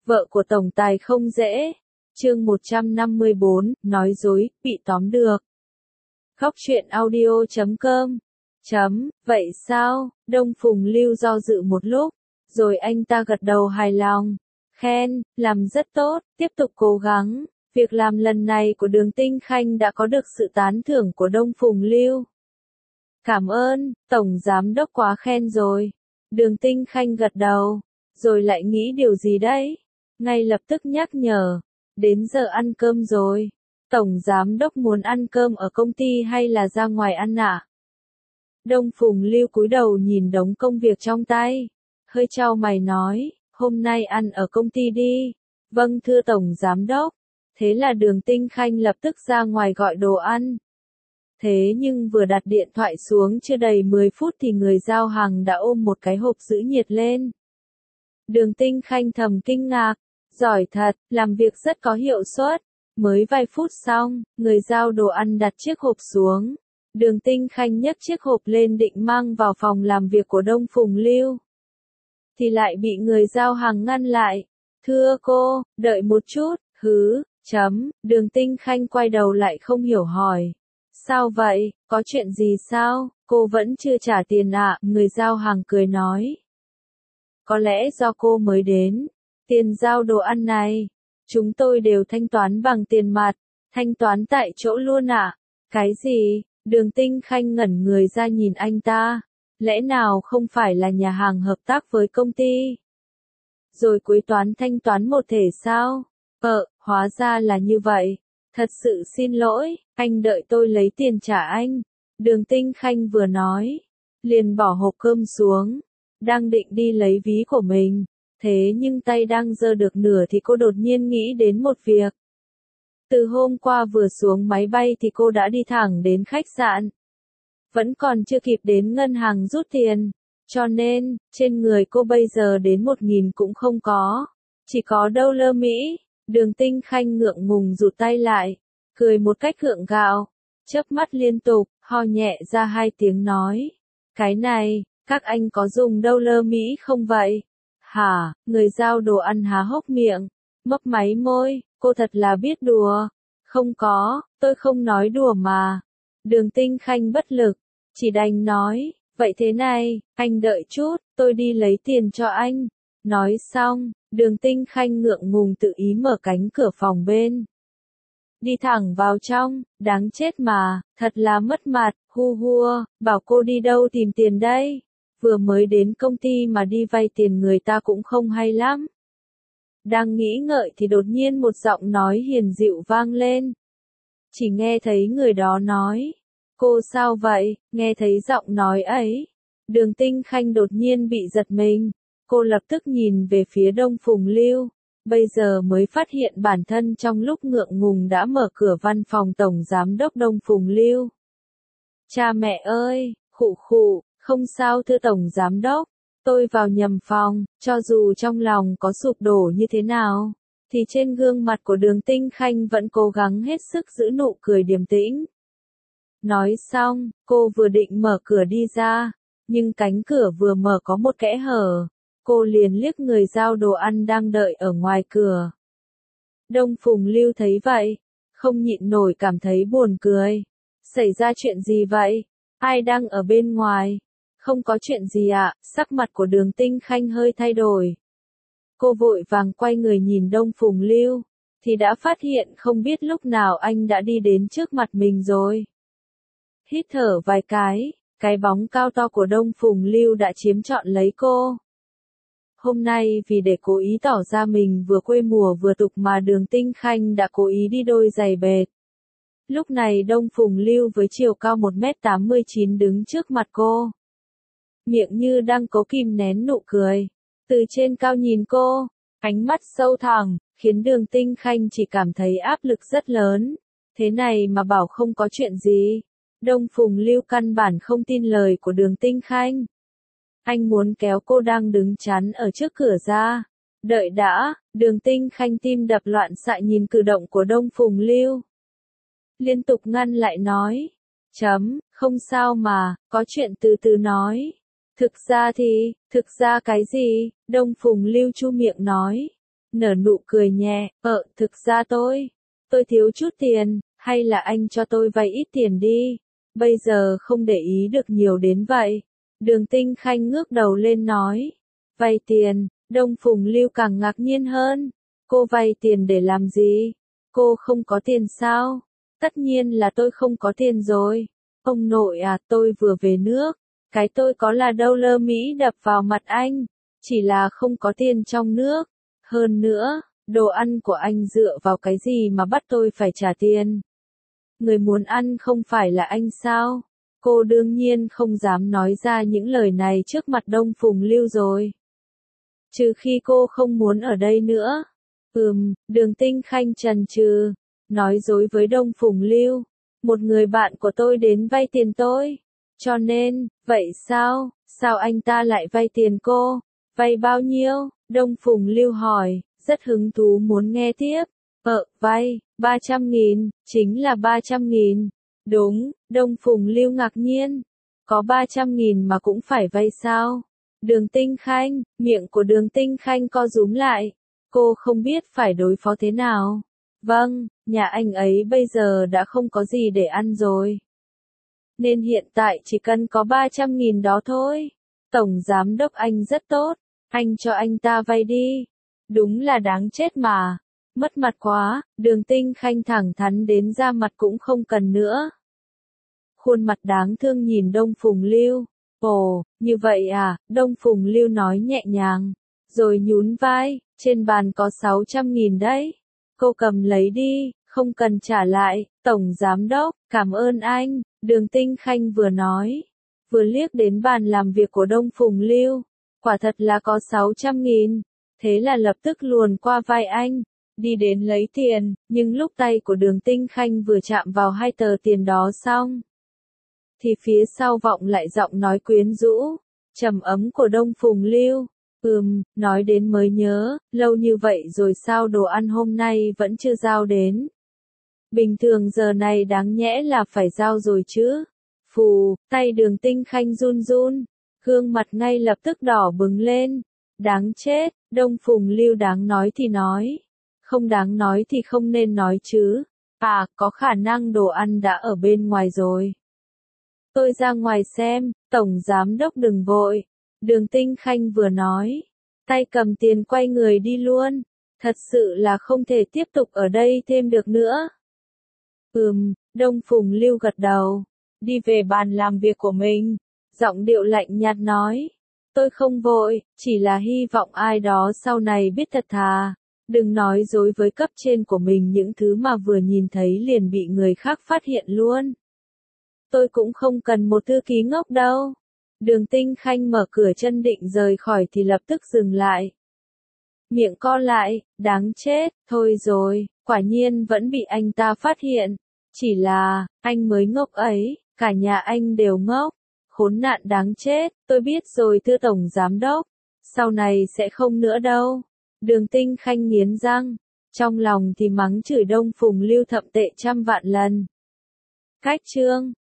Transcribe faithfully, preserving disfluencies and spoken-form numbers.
Vợ của tổng tài không dễ. Chương một trăm năm mươi bốn, nói dối, bị tóm được. Góc truyện audio chấm com. Chấm, vậy sao? Đông Phùng Lưu do dự một lúc, rồi anh ta gật đầu hài lòng. Khen, làm rất tốt, tiếp tục cố gắng. Việc làm lần này của Đường Tinh Khanh đã có được sự tán thưởng của Đông Phùng Lưu. Cảm ơn, Tổng Giám Đốc quá khen rồi. Đường Tinh Khanh gật đầu, rồi lại nghĩ điều gì đấy? Ngay lập tức nhắc nhở, đến giờ ăn cơm rồi. Tổng Giám Đốc muốn ăn cơm ở công ty hay là ra ngoài ăn ạ? Đông Phùng Lưu cúi đầu nhìn đống công việc trong tay, hơi chau mày nói, hôm nay ăn ở công ty đi. Vâng thưa Tổng Giám Đốc. Thế là Đường Tinh Khanh lập tức ra ngoài gọi đồ ăn. Thế nhưng vừa đặt điện thoại xuống chưa đầy mười phút thì người giao hàng đã ôm một cái hộp giữ nhiệt lên. Đường Tinh Khanh thầm kinh ngạc, giỏi thật, làm việc rất có hiệu suất. Mới vài phút xong, người giao đồ ăn đặt chiếc hộp xuống. Đường Tinh Khanh nhấc chiếc hộp lên định mang vào phòng làm việc của Đông Phùng Lưu. Thì lại bị người giao hàng ngăn lại. Thưa cô, đợi một chút, hứ, chấm, Đường Tinh Khanh quay đầu lại không hiểu hỏi. Sao vậy, có chuyện gì sao, cô vẫn chưa trả tiền ạ, người giao hàng cười nói. Có lẽ do cô mới đến, tiền giao đồ ăn này, chúng tôi đều thanh toán bằng tiền mặt, thanh toán tại chỗ luôn ạ. Cái gì, Đường Tinh Khanh ngẩn người ra nhìn anh ta, lẽ nào không phải là nhà hàng hợp tác với công ty? Rồi cuối toán thanh toán một thể sao? Ờ, hóa ra là như vậy. Thật sự xin lỗi, anh đợi tôi lấy tiền trả anh. Đường Tinh Khanh vừa nói, liền bỏ hộp cơm xuống, đang định đi lấy ví của mình. Thế nhưng tay đang giơ được nửa thì cô đột nhiên nghĩ đến một việc. Từ hôm qua vừa xuống máy bay thì cô đã đi thẳng đến khách sạn. Vẫn còn chưa kịp đến ngân hàng rút tiền. Cho nên, trên người cô bây giờ đến một nghìn cũng không có. Chỉ có đô la Mỹ. Đường Tinh Khanh ngượng ngùng rụt tay lại, cười một cách gượng gạo, chớp mắt liên tục, ho nhẹ ra hai tiếng nói. Cái này, các anh có dùng đô la Mỹ không vậy? Hả, người giao đồ ăn há hốc miệng, mấp máy môi, cô thật là biết đùa. Không có, tôi không nói đùa mà. Đường Tinh Khanh bất lực, chỉ đành nói, vậy thế này, anh đợi chút, tôi đi lấy tiền cho anh. Nói xong, Đường Tinh Khanh ngượng ngùng tự ý mở cánh cửa phòng bên. Đi thẳng vào trong, đáng chết mà, thật là mất mặt, hu hua, bảo cô đi đâu tìm tiền đây? Vừa mới đến công ty mà đi vay tiền người ta cũng không hay lắm. Đang nghĩ ngợi thì đột nhiên một giọng nói hiền dịu vang lên. Chỉ nghe thấy người đó nói, cô sao vậy? Nghe thấy giọng nói ấy, Đường Tinh Khanh đột nhiên bị giật mình. Cô lập tức nhìn về phía Đông Phùng Lưu, bây giờ mới phát hiện bản thân trong lúc ngượng ngùng đã mở cửa văn phòng Tổng Giám Đốc Đông Phùng Lưu. Cha mẹ ơi, khụ khụ, không sao thưa Tổng Giám Đốc, tôi vào nhầm phòng, cho dù trong lòng có sụp đổ như thế nào, thì trên gương mặt của Đường Tinh Khanh vẫn cố gắng hết sức giữ nụ cười điềm tĩnh. Nói xong, cô vừa định mở cửa đi ra, nhưng cánh cửa vừa mở có một kẽ hở. Cô liền liếc người giao đồ ăn đang đợi ở ngoài cửa. Đông Phùng Lưu thấy vậy, không nhịn nổi cảm thấy buồn cười. Xảy ra chuyện gì vậy? Ai đang ở bên ngoài? Không có chuyện gì ạ, sắc mặt của Đường Tinh Khanh hơi thay đổi. Cô vội vàng quay người nhìn Đông Phùng Lưu, thì đã phát hiện không biết lúc nào anh đã đi đến trước mặt mình rồi. Hít thở vài cái, cái bóng cao to của Đông Phùng Lưu đã chiếm trọn lấy cô. Hôm nay vì để cố ý tỏ ra mình vừa quê mùa vừa tục mà Đường Tinh Khanh đã cố ý đi đôi giày bệt. Lúc này Đông Phùng Lưu với chiều cao một mét tám mươi chín đứng trước mặt cô. Miệng như đang cố kìm nén nụ cười. Từ trên cao nhìn cô, ánh mắt sâu thẳm, khiến Đường Tinh Khanh chỉ cảm thấy áp lực rất lớn. Thế này mà bảo không có chuyện gì. Đông Phùng Lưu căn bản không tin lời của Đường Tinh Khanh. Anh muốn kéo cô đang đứng chắn ở trước cửa ra. Đợi đã, Đường Tinh Khanh tim đập loạn xạ nhìn cử động của Đông Phùng Lưu. Liên tục ngăn lại nói. Chấm, không sao mà, có chuyện từ từ nói. Thực ra thì, thực ra cái gì? Đông Phùng Lưu chu miệng nói. nở nụ cười nhẹ, ờ, thực ra tôi, tôi thiếu chút tiền, hay là anh cho tôi vay ít tiền đi, bây giờ không để ý được nhiều đến vậy. Đường Tinh Khanh ngước đầu lên nói, vay tiền, Đông Phùng Lưu càng ngạc nhiên hơn, cô vay tiền để làm gì? Cô không có tiền sao? Tất nhiên là tôi không có tiền rồi. Ông nội à, tôi vừa về nước, cái tôi có là đô la Mỹ đập vào mặt anh, chỉ là không có tiền trong nước. Hơn nữa, đồ ăn của anh dựa vào cái gì mà bắt tôi phải trả tiền? Người muốn ăn không phải là anh sao? Cô đương nhiên không dám nói ra những lời này trước mặt Đông Phùng Lưu rồi. Trừ khi cô không muốn ở đây nữa. Ừm, Đường Tinh Khanh chần chừ, nói dối với Đông Phùng Lưu. Một người bạn của tôi đến vay tiền tôi. Cho nên, vậy sao? Sao anh ta lại vay tiền cô? Vay bao nhiêu? Đông Phùng Lưu hỏi, rất hứng thú muốn nghe tiếp. Ờ, vay, ba trăm nghìn, chính là ba trăm nghìn. Đúng, Đông Phùng Lưu ngạc nhiên. Có ba trăm nghìn mà cũng phải vay sao? Đường Tinh Khanh, miệng của Đường Tinh Khanh co rúm lại. Cô không biết phải đối phó thế nào. Vâng, nhà anh ấy bây giờ đã không có gì để ăn rồi. Nên hiện tại chỉ cần có ba trăm nghìn đó thôi. Tổng giám đốc anh rất tốt, anh cho anh ta vay đi. Đúng là đáng chết mà. Mất mặt quá, Đường Tinh Khanh thẳng thắn đến ra mặt cũng không cần nữa. Khuôn mặt đáng thương nhìn Đông Phùng Lưu. Ồ, như vậy à, Đông Phùng Lưu nói nhẹ nhàng. Rồi nhún vai, trên bàn có sáu trăm nghìn đấy. Cô cầm lấy đi, không cần trả lại. Tổng giám đốc, cảm ơn anh. Đường Tinh Khanh vừa nói, vừa liếc đến bàn làm việc của Đông Phùng Lưu. Quả thật là có sáu trăm nghìn. Thế là lập tức luồn qua vai anh, đi đến lấy tiền, nhưng lúc tay của Đường Tinh Khanh vừa chạm vào hai tờ tiền đó xong, thì phía sau vọng lại giọng nói quyến rũ, trầm ấm của Đông Phùng Lưu. Ừm, nói đến mới nhớ, lâu như vậy rồi sao đồ ăn hôm nay vẫn chưa giao đến? Bình thường giờ này đáng nhẽ là phải giao rồi chứ. Phù, tay Đường Tinh Khanh run run, gương mặt ngay lập tức đỏ bừng lên. Đáng chết, Đông Phùng Lưu đáng nói thì nói, không đáng nói thì không nên nói chứ. À, có khả năng đồ ăn đã ở bên ngoài rồi. Tôi ra ngoài xem, Tổng Giám Đốc đừng vội. Đường Tinh Khanh vừa nói, tay cầm tiền quay người đi luôn. Thật sự là không thể tiếp tục ở đây thêm được nữa. Ừm, Đông Phùng Lưu gật đầu, đi về bàn làm việc của mình. Giọng điệu lạnh nhạt nói, tôi không vội, chỉ là hy vọng ai đó sau này biết thật thà. Đừng nói dối với cấp trên của mình những thứ mà vừa nhìn thấy liền bị người khác phát hiện luôn. Tôi cũng không cần một thư ký ngốc đâu. Đường Tinh Khanh mở cửa chân định rời khỏi thì lập tức dừng lại. Miệng co lại, đáng chết, thôi rồi, quả nhiên vẫn bị anh ta phát hiện. Chỉ là, anh mới ngốc ấy, cả nhà anh đều ngốc. Khốn nạn đáng chết, tôi biết rồi thưa Tổng Giám Đốc. Sau này sẽ không nữa đâu. Đường Tinh Khanh nghiến răng, trong lòng thì mắng chửi Đông Phùng Lưu thậm tệ trăm vạn lần. Cách chương